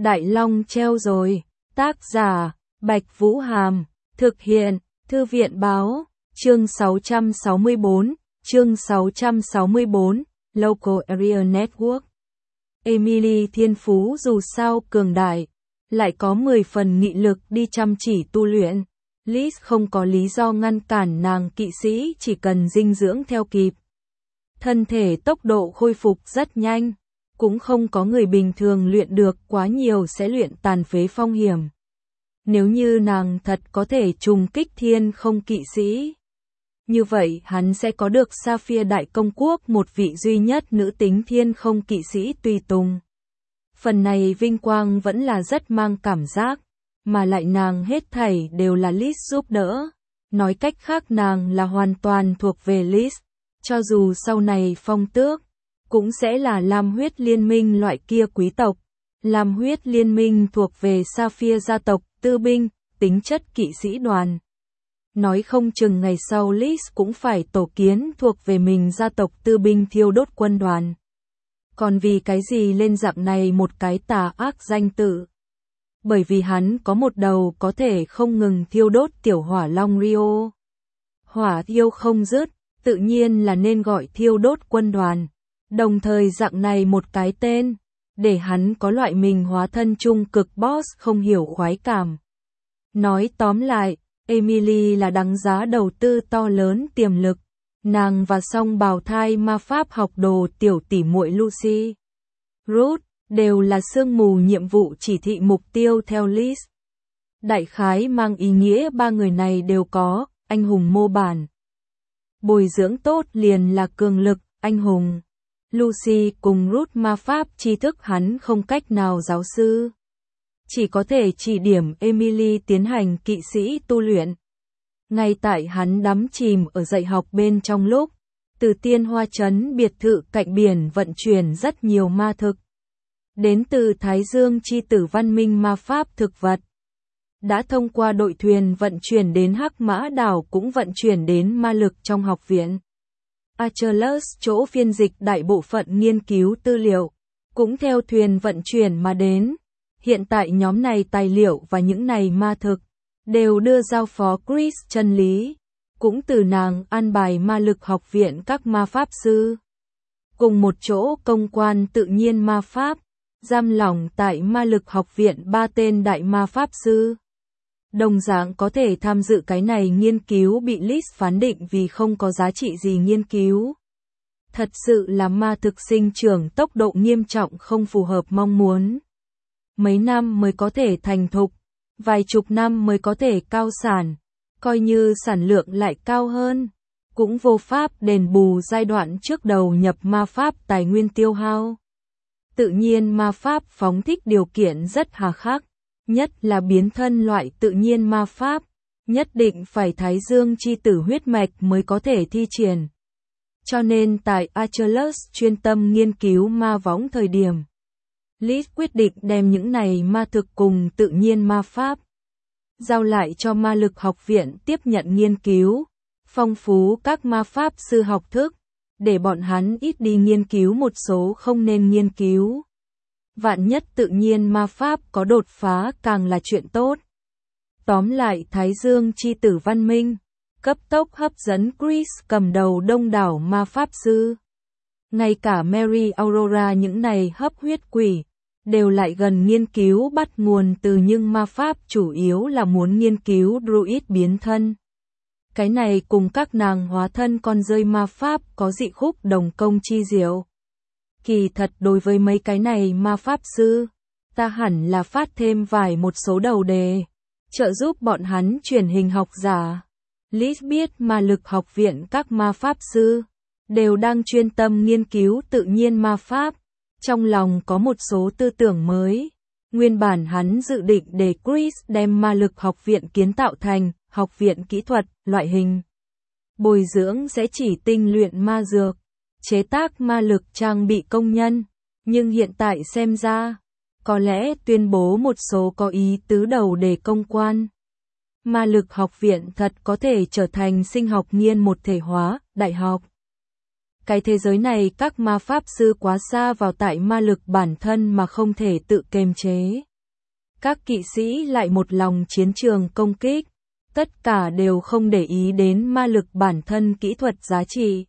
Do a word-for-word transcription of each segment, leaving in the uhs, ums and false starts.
Đại Long treo rồi. Tác giả, Bạch Vũ Hàm. Thực hiện, Thư viện Báo. Chương sáu trăm sáu mươi bốn. Chương sáu trăm sáu mươi bốn. Local Area Network. Emily thiên phú dù sao cường đại, lại có mười phần nghị lực đi chăm chỉ tu luyện. Liz không có lý do ngăn cản nàng kỵ sĩ, chỉ cần dinh dưỡng theo kịp. Thân thể tốc độ khôi phục rất nhanh, cũng không có người bình thường luyện được quá nhiều sẽ luyện tàn phế phong hiểm. Nếu như nàng thật có thể trùng kích thiên không kỵ sĩ, như vậy hắn sẽ có được Sapphire Đại Công Quốc, một vị duy nhất nữ tính thiên không kỵ sĩ tùy tùng. Phần này vinh quang vẫn là rất mang cảm giác, mà lại nàng hết thảy đều là Liz giúp đỡ. Nói cách khác nàng là hoàn toàn thuộc về Liz, cho dù sau này phong tước, cũng sẽ là Lam huyết liên minh loại kia quý tộc. Lam huyết liên minh thuộc về Sapphire gia tộc, tư binh, tính chất kỵ sĩ đoàn. Nói không chừng ngày sau Liz cũng phải tổ kiến thuộc về mình gia tộc tư binh thiêu đốt quân đoàn. Còn vì cái gì lên dạng này một cái tà ác danh tự? Bởi vì hắn có một đầu có thể không ngừng thiêu đốt tiểu hỏa long Rio. Hỏa thiêu không dứt, tự nhiên là nên gọi thiêu đốt quân đoàn. Đồng thời dạng này một cái tên, để hắn có loại mình hóa thân trung cực boss không hiểu khoái cảm. Nói tóm lại, Emily là đáng giá đầu tư to lớn tiềm lực. Nàng và song bào thai ma pháp học đồ tiểu tỷ muội Lucy, Ruth, đều là sương mù nhiệm vụ chỉ thị mục tiêu theo Liz. Đại khái mang ý nghĩa ba người này đều có anh hùng mô bản. Bồi dưỡng tốt liền là cường lực, anh hùng. Lucy cùng Ruth ma pháp tri thức hắn không cách nào giáo sư, chỉ có thể chỉ điểm Emily tiến hành kỵ sĩ tu luyện. Ngay tại hắn đắm chìm ở dạy học bên trong lúc, từ Tiên Hoa Trấn biệt thự cạnh biển vận chuyển rất nhiều ma thực. Đến từ Thái Dương chi tử văn minh ma pháp thực vật. Đã thông qua đội thuyền vận chuyển đến Hắc Mã đảo, cũng vận chuyển đến ma lực trong học viện. Achilles, chỗ phiên dịch đại bộ phận nghiên cứu tư liệu, cũng theo thuyền vận chuyển mà đến. Hiện tại nhóm này tài liệu và những này ma thực đều đưa giao phó Chris chân lý, cũng từ nàng an bài ma lực học viện các ma pháp sư. Cùng một chỗ công quan tự nhiên ma pháp, giam lỏng tại ma lực học viện ba tên đại ma pháp sư. Đồng dạng có thể tham dự cái này nghiên cứu bị Liz phán định vì không có giá trị gì nghiên cứu. Thật sự là ma thực sinh trưởng tốc độ nghiêm trọng không phù hợp mong muốn. Mấy năm mới có thể thành thục, vài chục năm mới có thể cao sản, coi như sản lượng lại cao hơn, cũng vô pháp đền bù giai đoạn trước đầu nhập ma pháp tài nguyên tiêu hao. Tự nhiên ma pháp phóng thích điều kiện rất hà khắc, nhất là biến thân loại tự nhiên ma pháp, nhất định phải Thái Dương chi tử huyết mạch mới có thể thi triển. Cho nên tại Achilles chuyên tâm nghiên cứu ma võng thời điểm, Liz quyết định đem những này ma thực cùng tự nhiên ma pháp giao lại cho ma lực học viện tiếp nhận nghiên cứu, phong phú các ma pháp sư học thức, để bọn hắn ít đi nghiên cứu một số không nên nghiên cứu. Vạn nhất tự nhiên ma pháp có đột phá càng là chuyện tốt. Tóm lại Thái Dương chi tử văn minh, cấp tốc hấp dẫn Chris cầm đầu đông đảo ma pháp sư. Ngay cả Mary Aurora những này hấp huyết quỷ, đều lại gần nghiên cứu bắt nguồn từ nhưng ma pháp chủ yếu là muốn nghiên cứu druid biến thân. Cái này cùng các nàng hóa thân con rơi ma pháp có dị khúc đồng công chi diệu. Kỳ thật đối với mấy cái này ma pháp sư, ta hẳn là phát thêm vài một số đầu đề, trợ giúp bọn hắn truyền hình học giả. Liz biết ma lực học viện các ma pháp sư đều đang chuyên tâm nghiên cứu tự nhiên ma pháp, trong lòng có một số tư tưởng mới. Nguyên bản hắn dự định để Chris đem ma lực học viện kiến tạo thành học viện kỹ thuật, loại hình bồi dưỡng sẽ chỉ tinh luyện ma dược, chế tác ma lực trang bị công nhân, nhưng hiện tại xem ra, có lẽ tuyên bố một số có ý tứ đầu để công quan. Ma lực học viện thật có thể trở thành sinh học nghiên một thể hóa, đại học. Cái thế giới này các ma pháp sư quá xa vào tại ma lực bản thân mà không thể tự kiềm chế. Các kỵ sĩ lại một lòng chiến trường công kích, tất cả đều không để ý đến ma lực bản thân kỹ thuật giá trị.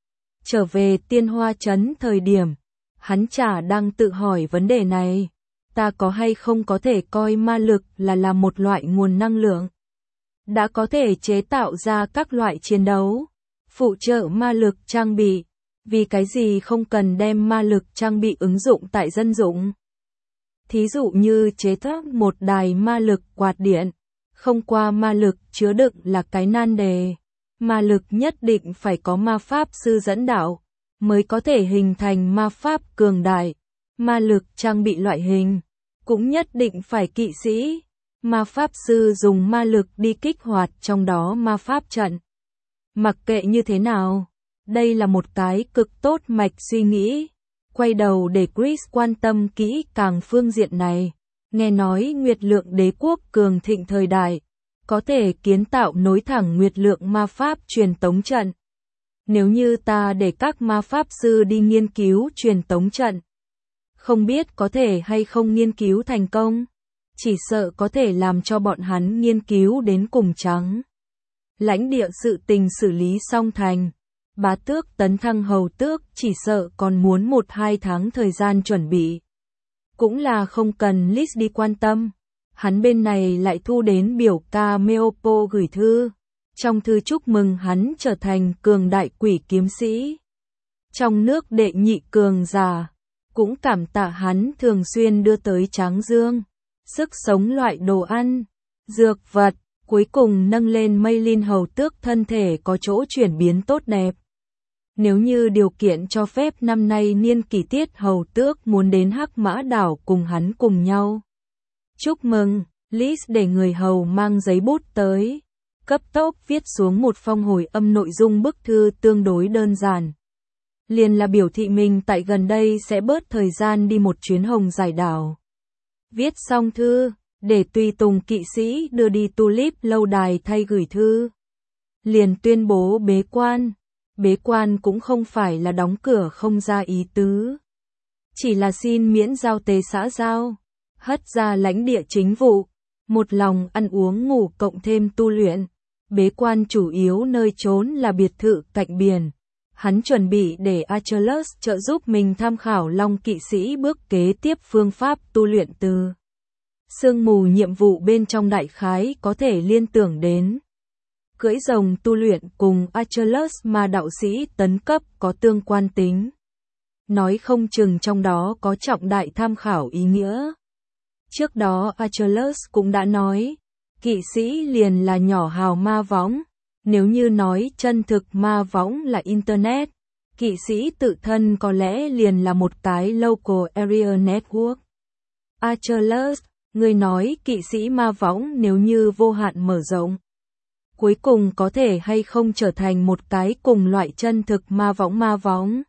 Trở về Tiên Hoa Trấn thời điểm, hắn chả đang tự hỏi vấn đề này, ta có hay không có thể coi ma lực là là một loại nguồn năng lượng. Đã có thể chế tạo ra các loại chiến đấu, phụ trợ ma lực trang bị, vì cái gì không cần đem ma lực trang bị ứng dụng tại dân dụng. Thí dụ như chế tác một đài ma lực quạt điện, không qua ma lực chứa đựng là cái nan đề. Ma lực nhất định phải có ma pháp sư dẫn đạo, mới có thể hình thành ma pháp cường đại. Ma lực trang bị loại hình, cũng nhất định phải kỵ sĩ. Ma pháp sư dùng ma lực đi kích hoạt trong đó ma pháp trận. Mặc kệ như thế nào, đây là một cái cực tốt mạch suy nghĩ. Quay đầu để Chris quan tâm kỹ càng phương diện này. Nghe nói Nguyệt Lượng Đế quốc cường thịnh thời đại, có thể kiến tạo nối thẳng Nguyệt Lượng ma pháp truyền tống trận. Nếu như ta để các ma pháp sư đi nghiên cứu truyền tống trận, không biết có thể hay không nghiên cứu thành công, chỉ sợ có thể làm cho bọn hắn nghiên cứu đến cùng trắng. Lãnh địa sự tình xử lý xong thành, bá tước tấn thăng hầu tước chỉ sợ còn muốn một hai tháng thời gian chuẩn bị. Cũng là không cần Liz đi quan tâm, hắn bên này lại thu đến biểu ca Meopo gửi thư. Trong thư chúc mừng hắn trở thành cường đại quỷ kiếm sĩ. Trong nước đệ nhị cường giả, cũng cảm tạ hắn thường xuyên đưa tới Tráng Dương, sức sống loại đồ ăn, dược vật, cuối cùng nâng lên Maylin hầu tước thân thể có chỗ chuyển biến tốt đẹp. Nếu như điều kiện cho phép năm nay niên kỷ tiết hầu tước muốn đến Hắc Mã đảo cùng hắn cùng nhau. Chúc mừng, Liz để người hầu mang giấy bút tới, cấp tốc viết xuống một phong hồi âm nội dung bức thư tương đối đơn giản. Liền là biểu thị mình tại gần đây sẽ bớt thời gian đi một chuyến hồng giải đảo. Viết xong thư, để tùy tùng kỵ sĩ đưa đi Tulip lâu đài thay gửi thư. Liền tuyên bố bế quan. Bế quan cũng không phải là đóng cửa không ra ý tứ. Chỉ là xin miễn giao tế xã giao, hất ra lãnh địa chính vụ, một lòng ăn uống ngủ cộng thêm tu luyện. Bế quan chủ yếu nơi trốn là biệt thự cạnh biển. Hắn chuẩn bị để Achilles trợ giúp mình tham khảo Long kỵ sĩ bước kế tiếp phương pháp tu luyện từ. Sương mù nhiệm vụ bên trong đại khái có thể liên tưởng đến. Cưỡi rồng tu luyện cùng Achilles mà đạo sĩ tấn cấp có tương quan tính. Nói không chừng trong đó có trọng đại tham khảo ý nghĩa. Trước đó Achilles cũng đã nói, kỵ sĩ liền là nhỏ hào ma võng. Nếu như nói chân thực ma võng là Internet, kỵ sĩ tự thân có lẽ liền là một cái local area network. Achilles, người nói kỵ sĩ ma võng nếu như vô hạn mở rộng, cuối cùng có thể hay không trở thành một cái cùng loại chân thực ma võng ma võng.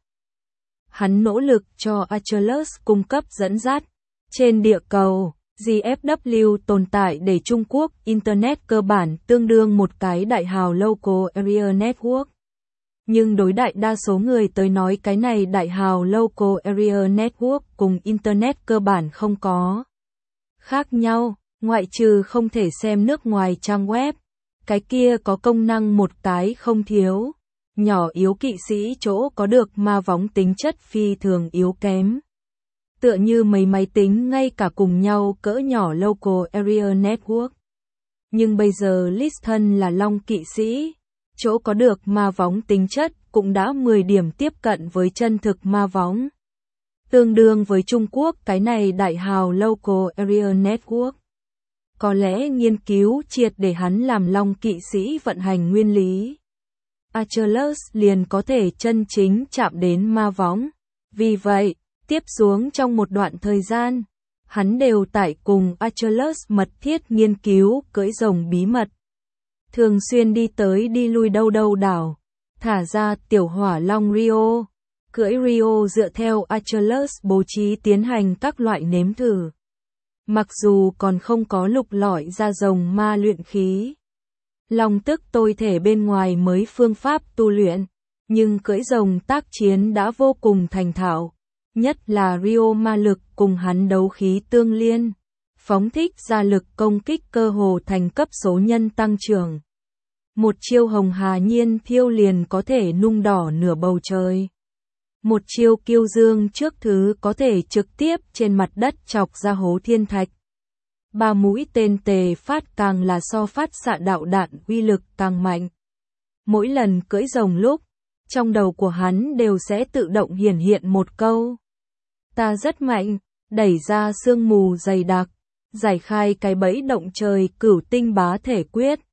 Hắn nỗ lực cho Achilles cung cấp dẫn dắt. Trên địa cầu, giê ép vê tồn tại để Trung Quốc Internet cơ bản tương đương một cái đại hào local area network. Nhưng đối đại đa số người tới nói cái này đại hào local area network cùng Internet cơ bản không có khác nhau, ngoại trừ không thể xem nước ngoài trang web. Cái kia có công năng một cái không thiếu. Nhỏ yếu kỵ sĩ chỗ có được ma võng tính chất phi thường yếu kém. Tựa như mấy máy tính ngay cả cùng nhau cỡ nhỏ local area network. Nhưng bây giờ Liston là Long kỵ sĩ, chỗ có được ma võng tính chất cũng đã mười điểm tiếp cận với chân thực ma võng. Tương đương với Trung Quốc cái này đại hào local area network. Có lẽ nghiên cứu triệt để hắn làm Long kỵ sĩ vận hành nguyên lý. Achilles liền có thể chân chính chạm đến ma võng. Vì vậy, tiếp xuống trong một đoạn thời gian, hắn đều tại cùng Achilles mật thiết nghiên cứu cưỡi rồng bí mật. Thường xuyên đi tới đi lui đâu đâu đảo, thả ra tiểu hỏa long Rio. Cưỡi Rio dựa theo Achilles bố trí tiến hành các loại nếm thử. Mặc dù còn không có lục lọi ra rồng ma luyện khí. Long tức tôi thể bên ngoài mới phương pháp tu luyện, nhưng cưỡi rồng tác chiến đã vô cùng thành thạo. Nhất là Rio ma lực cùng hắn đấu khí tương liên. phóng thích ra lực công kích cơ hồ thành cấp số nhân tăng trưởng. Một chiêu hồng hà nhiên thiêu liền có thể nung đỏ nửa bầu trời. Một chiêu kiêu dương trước thứ có thể trực tiếp trên mặt đất chọc ra hố thiên thạch. Ba mũi tên tề phát càng là so phát xạ đạo đạn uy lực càng mạnh. Mỗi lần cưỡi rồng lúc, trong đầu của hắn đều sẽ tự động hiển hiện một câu. Ta rất mạnh, đẩy ra sương mù dày đặc, giải khai cái bẫy động trời cửu tinh bá thể quyết.